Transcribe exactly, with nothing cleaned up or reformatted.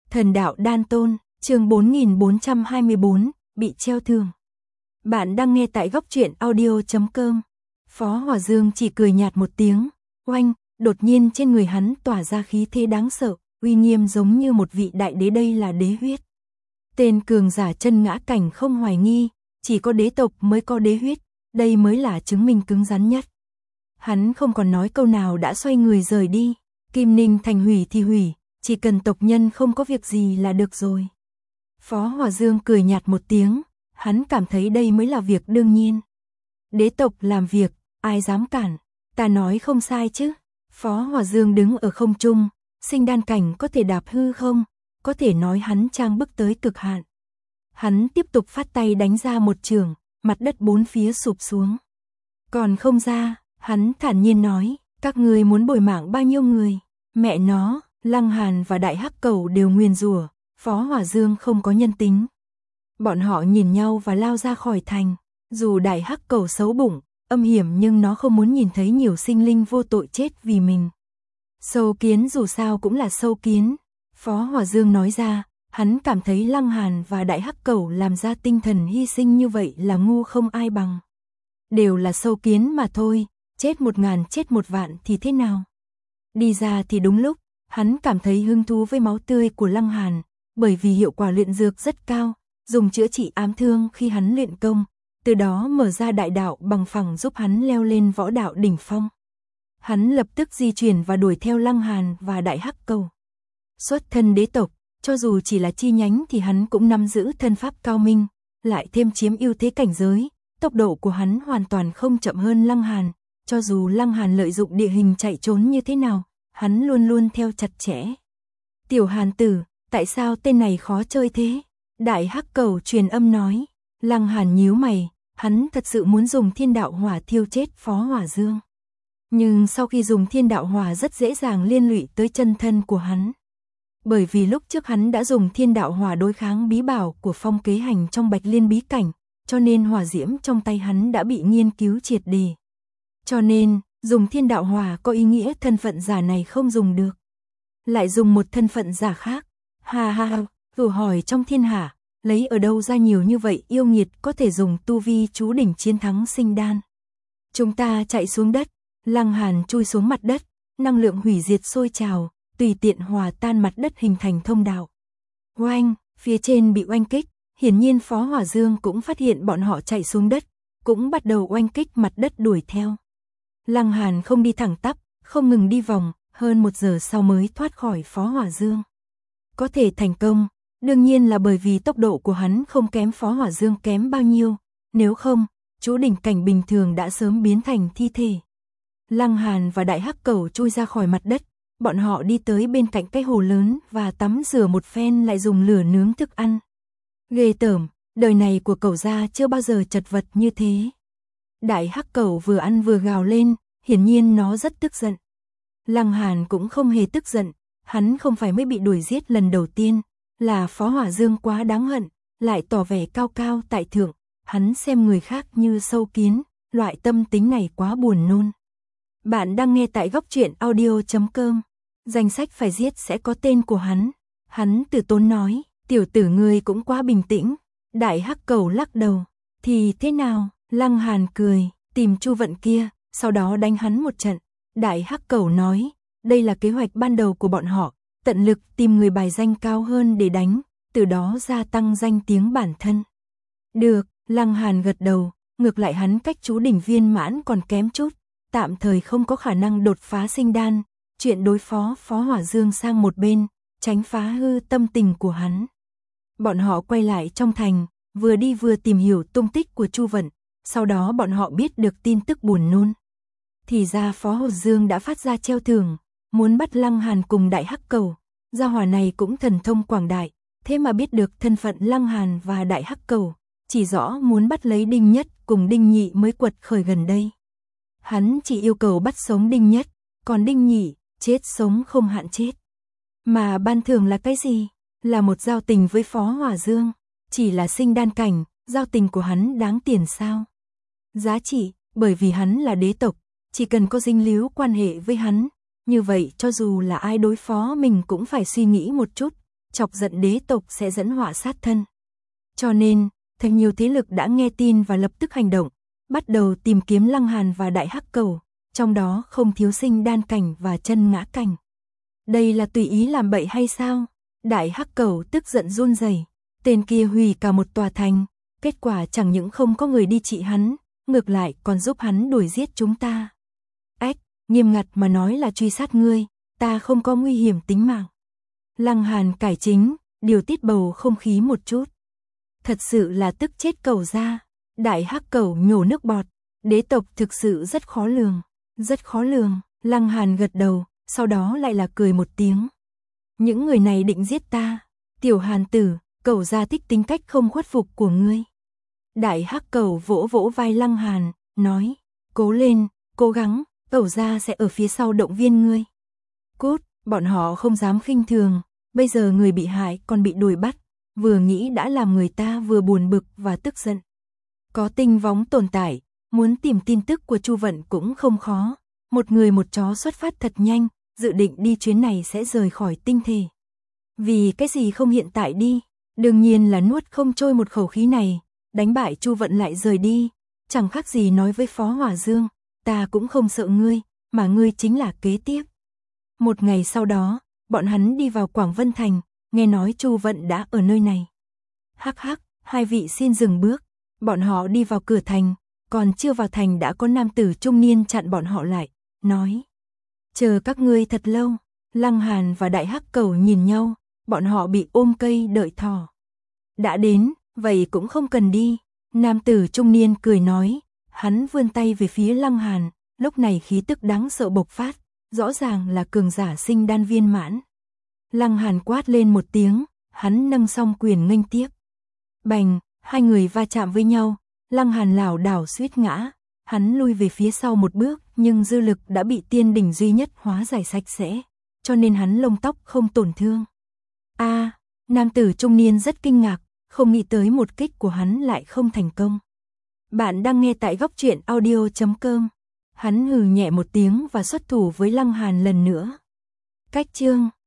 Thần đạo đan tôn, chương bốn nghìn bốn trăm hai mươi bốn, bị treo thưởng. Bạn đang nghe tại góc truyện audio chấm com. Phó Hỏa Dương chỉ cười nhạt một tiếng, oanh, đột nhiên trên người hắn tỏa ra khí thế đáng sợ, uy nghiêm giống như một vị đại đế, đây là đế huyết. Tên cường giả chân ngã cảnh không hoài nghi, chỉ có đế tộc mới có đế huyết, đây mới là chứng minh cứng rắn nhất. Hắn không còn nói câu nào đã xoay người rời đi, Kim Ninh thành hủy thì hủy, chỉ cần tộc nhân không có việc gì là được rồi. Phó Hỏa Dương cười nhạt một tiếng, hắn cảm thấy đây mới là việc đương nhiên. Đế tộc làm việc, ai dám cản, ta nói không sai chứ. Phó Hỏa Dương đứng ở không trung, sinh đan cảnh có thể đạp hư không, có thể nói hắn trang bức tới cực hạn. Hắn tiếp tục phát tay đánh ra một chưởng, mặt đất bốn phía sụp xuống. Còn không ra, hắn thản nhiên nói, các ngươi muốn bồi mạng bao nhiêu người, mẹ nó. Lăng Hàn và Đại Hắc Cẩu đều nguyền rủa, Phó Hỏa Dương không có nhân tính. Bọn họ nhìn nhau và lao ra khỏi thành, dù Đại Hắc Cẩu xấu bụng, âm hiểm nhưng nó không muốn nhìn thấy nhiều sinh linh vô tội chết vì mình. Sâu kiến dù sao cũng là sâu kiến, Phó Hỏa Dương nói ra, hắn cảm thấy Lăng Hàn và Đại Hắc Cẩu làm ra tinh thần hy sinh như vậy là ngu không ai bằng. Đều là sâu kiến mà thôi, chết một ngàn chết một vạn thì thế nào? Đi ra thì đúng lúc. Hắn cảm thấy hứng thú với máu tươi của Lăng Hàn, bởi vì hiệu quả luyện dược rất cao, dùng chữa trị ám thương khi hắn luyện công, từ đó mở ra đại đạo bằng phẳng giúp hắn leo lên võ đạo đỉnh phong. Hắn lập tức di chuyển và đuổi theo Lăng Hàn và Đại Hắc Cẩu. Xuất thân đế tộc, cho dù chỉ là chi nhánh thì hắn cũng nắm giữ thân pháp cao minh, lại thêm chiếm ưu thế cảnh giới, tốc độ của hắn hoàn toàn không chậm hơn Lăng Hàn, cho dù Lăng Hàn lợi dụng địa hình chạy trốn như thế nào. Hắn luôn luôn theo chặt chẽ. Tiểu Hàn tử, tại sao tên này khó chơi thế? Đại Hắc Cẩu truyền âm nói. Lăng Hàn nhíu mày, hắn thật sự muốn dùng thiên đạo hỏa thiêu chết Phó Hỏa Dương. Nhưng sau khi dùng thiên đạo hỏa rất dễ dàng liên lụy tới chân thân của hắn. Bởi vì lúc trước hắn đã dùng thiên đạo hỏa đối kháng bí bảo của Phong Kế Hành trong Bạch Liên bí cảnh, cho nên hỏa diễm trong tay hắn đã bị nghiên cứu triệt để. Cho nên, dùng thiên đạo hỏa có ý nghĩa thân phận giả này không dùng được. Lại dùng một thân phận giả khác. Ha ha ha, vừa hỏi trong thiên hạ, lấy ở đâu ra nhiều như vậy yêu nghiệt có thể dùng tu vi chú đỉnh chiến thắng sinh đan. Chúng ta chạy xuống đất, Lăng Hàn chui xuống mặt đất, năng lượng hủy diệt sôi trào, tùy tiện hòa tan mặt đất hình thành thông đạo. Oanh, phía trên bị oanh kích, hiển nhiên Phó Hỏa Dương cũng phát hiện bọn họ chạy xuống đất, cũng bắt đầu oanh kích mặt đất đuổi theo. Lăng Hàn không đi thẳng tắp, không ngừng đi vòng, hơn một giờ sau mới thoát khỏi Phó Hỏa Dương. Có thể thành công, đương nhiên là bởi vì tốc độ của hắn không kém Phó Hỏa Dương kém bao nhiêu, nếu không, chú đỉnh cảnh bình thường đã sớm biến thành thi thể. Lăng Hàn và Đại Hắc Cẩu chui ra khỏi mặt đất, bọn họ đi tới bên cạnh cái hồ lớn và tắm rửa một phen lại dùng lửa nướng thức ăn. Ghê tởm, đời này của cẩu gia chưa bao giờ chật vật như thế. Đại Hắc Cẩu vừa ăn vừa gào lên, hiển nhiên nó rất tức giận. Lăng Hàn cũng không hề tức giận, hắn không phải mới bị đuổi giết lần đầu tiên, là Phó Hỏa Dương quá đáng hận, lại tỏ vẻ cao cao tại thượng, hắn xem người khác như sâu kiến, loại tâm tính này quá buồn nôn. Bạn đang nghe tại góc truyện audio chấm com, danh sách phải giết sẽ có tên của hắn. Hắn từ tốn nói, tiểu tử ngươi cũng quá bình tĩnh. Đại Hắc Cẩu lắc đầu, thì thế nào? Lăng Hàn cười, tìm Chu Vận kia, sau đó đánh hắn một trận. Đại Hắc Cẩu nói, đây là kế hoạch ban đầu của bọn họ, tận lực tìm người bài danh cao hơn để đánh, từ đó gia tăng danh tiếng bản thân. Được, Lăng Hàn gật đầu, ngược lại hắn cách chú đỉnh viên mãn còn kém chút, tạm thời không có khả năng đột phá sinh đan, chuyện đối phó Phó Hỏa Dương sang một bên, tránh phá hư tâm tình của hắn. Bọn họ quay lại trong thành, vừa đi vừa tìm hiểu tung tích của Chu Vận. Sau đó bọn họ biết được tin tức buồn nôn. Thì ra Phó Hỏa Dương đã phát ra treo thưởng, muốn bắt Lăng Hàn cùng Đại Hắc Cẩu. Gia hỏa này cũng thần thông quảng đại, thế mà biết được thân phận Lăng Hàn và Đại Hắc Cẩu, chỉ rõ muốn bắt lấy Đinh Nhất cùng Đinh Nhị mới quật khởi gần đây. Hắn chỉ yêu cầu bắt sống Đinh Nhất, còn Đinh Nhị, chết sống không hạn chết. Mà ban thưởng là cái gì? Là một giao tình với Phó Hỏa Dương, chỉ là sinh đan cảnh, giao tình của hắn đáng tiền sao? Giá trị, bởi vì hắn là đế tộc, chỉ cần có dính líu quan hệ với hắn, như vậy cho dù là ai đối phó mình cũng phải suy nghĩ một chút, chọc giận đế tộc sẽ dẫn họa sát thân. Cho nên, thật nhiều thế lực đã nghe tin và lập tức hành động, bắt đầu tìm kiếm Lăng Hàn và Đại Hắc Cẩu, trong đó không thiếu sinh đan cảnh và chân ngã cảnh. Đây là tùy ý làm bậy hay sao? Đại Hắc Cẩu tức giận run rẩy, tên kia hủy cả một tòa thành, kết quả chẳng những không có người đi trị hắn, ngược lại còn giúp hắn đuổi giết chúng ta. Ách, nghiêm ngặt mà nói là truy sát ngươi, ta không có nguy hiểm tính mạng. Lăng Hàn cải chính, điều tiết bầu không khí một chút. Thật sự là tức chết Cẩu gia. Đại Hắc Cẩu nhổ nước bọt, đế tộc thực sự rất khó lường, rất khó lường. Lăng Hàn gật đầu, sau đó lại là cười một tiếng. Những người này định giết ta. Tiểu Hàn tử, Cẩu gia thích tính cách không khuất phục của ngươi. Đại Hắc Cẩu vỗ vỗ vai Lăng Hàn, nói, cố lên, cố gắng, Cẩu gia sẽ ở phía sau động viên ngươi. Cút, bọn họ không dám khinh thường, bây giờ người bị hại còn bị đuổi bắt, vừa nghĩ đã làm người ta vừa buồn bực và tức giận. Có tinh võng tồn tại, muốn tìm tin tức của Chu Vận cũng không khó, một người một chó xuất phát thật nhanh, dự định đi chuyến này sẽ rời khỏi tinh thể. Vì cái gì không hiện tại đi, đương nhiên là nuốt không trôi một khẩu khí này, đánh bại Chu Vận lại rời đi, chẳng khác gì nói với Phó Hỏa Dương, ta cũng không sợ ngươi, mà ngươi chính là kế tiếp. Một ngày sau đó, bọn hắn đi vào Quảng Vân Thành, nghe nói Chu Vận đã ở nơi này. Hắc hắc, hai vị xin dừng bước, bọn họ đi vào cửa thành, còn chưa vào thành đã có nam tử trung niên chặn bọn họ lại, nói. Chờ các ngươi thật lâu. Lăng Hàn và Đại Hắc Cẩu nhìn nhau, bọn họ bị ôm cây đợi thỏ. Đã đến, vậy cũng không cần đi. Nam tử trung niên cười nói, hắn vươn tay về phía Lăng Hàn, lúc này khí tức đáng sợ bộc phát, rõ ràng là cường giả sinh đan viên mãn. Lăng Hàn quát lên một tiếng, hắn nâng song quyền nghênh tiếp. Bành, hai người va chạm với nhau, Lăng Hàn lảo đảo suýt ngã, hắn lui về phía sau một bước, nhưng dư lực đã bị tiên đỉnh duy nhất hóa giải sạch sẽ, cho nên hắn lông tóc không tổn thương. A, à, nam tử trung niên rất kinh ngạc, không nghĩ tới một kích của hắn lại không thành công. Bạn đang nghe tại góc truyện audio chấm com. Hắn hừ nhẹ một tiếng và xuất thủ với Lăng Hàn lần nữa. Cách chương